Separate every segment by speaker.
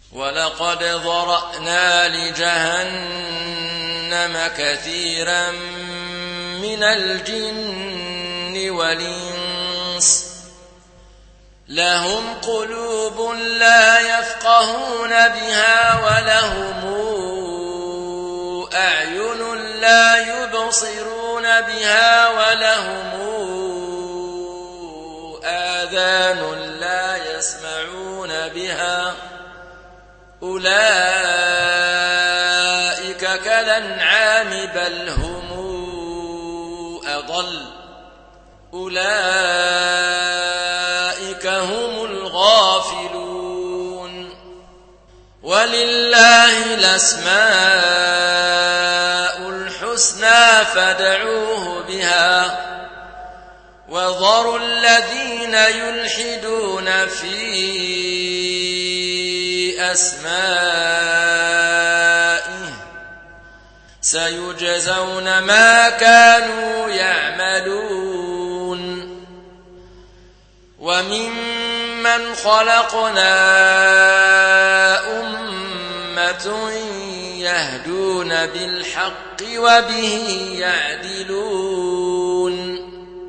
Speaker 1: ولقد ذرأنا لجهنم كثيرا من الجن والإنس لهم قلوب لا يفقهون بها ولهم أعين لا يبصرون بها ولهم آذان لا يسمعون بها أولئك كالأنعام بل هم أضل أولئك هم الغافلون ولله الأسماء الحسنى فادعوه بها وذروا الذين يلحدون في أسمائه سيجزون ما كانوا يعملون وممن خلقنا أمة يهدون بالحق وبه يعدلون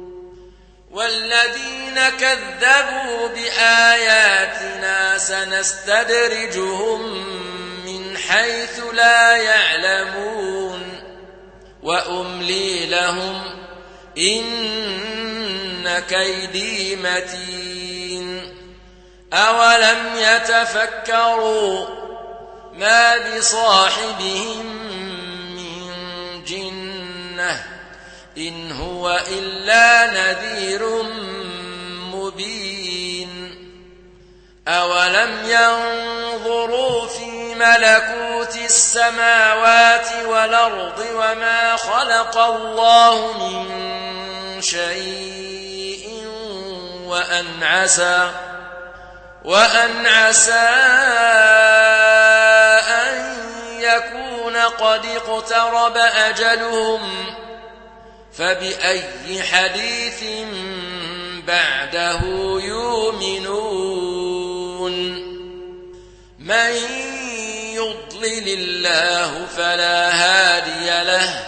Speaker 1: والذين كذبوا بآياتنا سنستدرجهم من حيث لا يعلمون وأملي لهم إن كيدي متين أولم يتفكروا ما بصاحبهم من جنة إن هو إلا نذير مبين أولم ينظروا في ملكوت السماوات والأرض وما خلق الله من شيء وأن عسى أن يكون قد اقترب أجلهم فبأي حديث بعده يؤمنون من يضلل الله فلا هادي له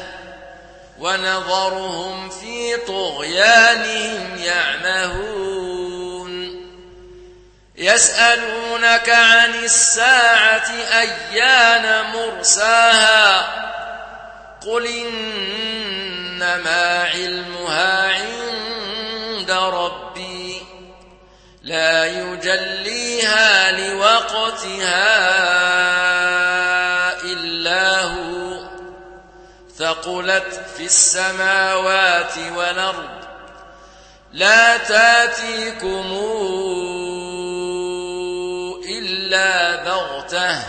Speaker 1: ونذرهم في طغيانهم يعمهون يسألونك عن الساعة أيان مرساها قل إنما علمها عند ربي لا يجليها لوقتها إلا هو ثقلت في السماوات والأرض لا تأتيكم إلا بغتة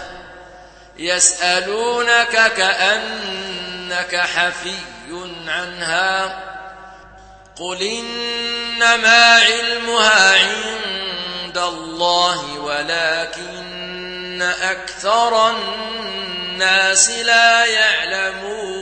Speaker 1: يسألونك كأنك حفي عنها قل إنما علمها عند الله ولكن أكثر الناس لا يعلمون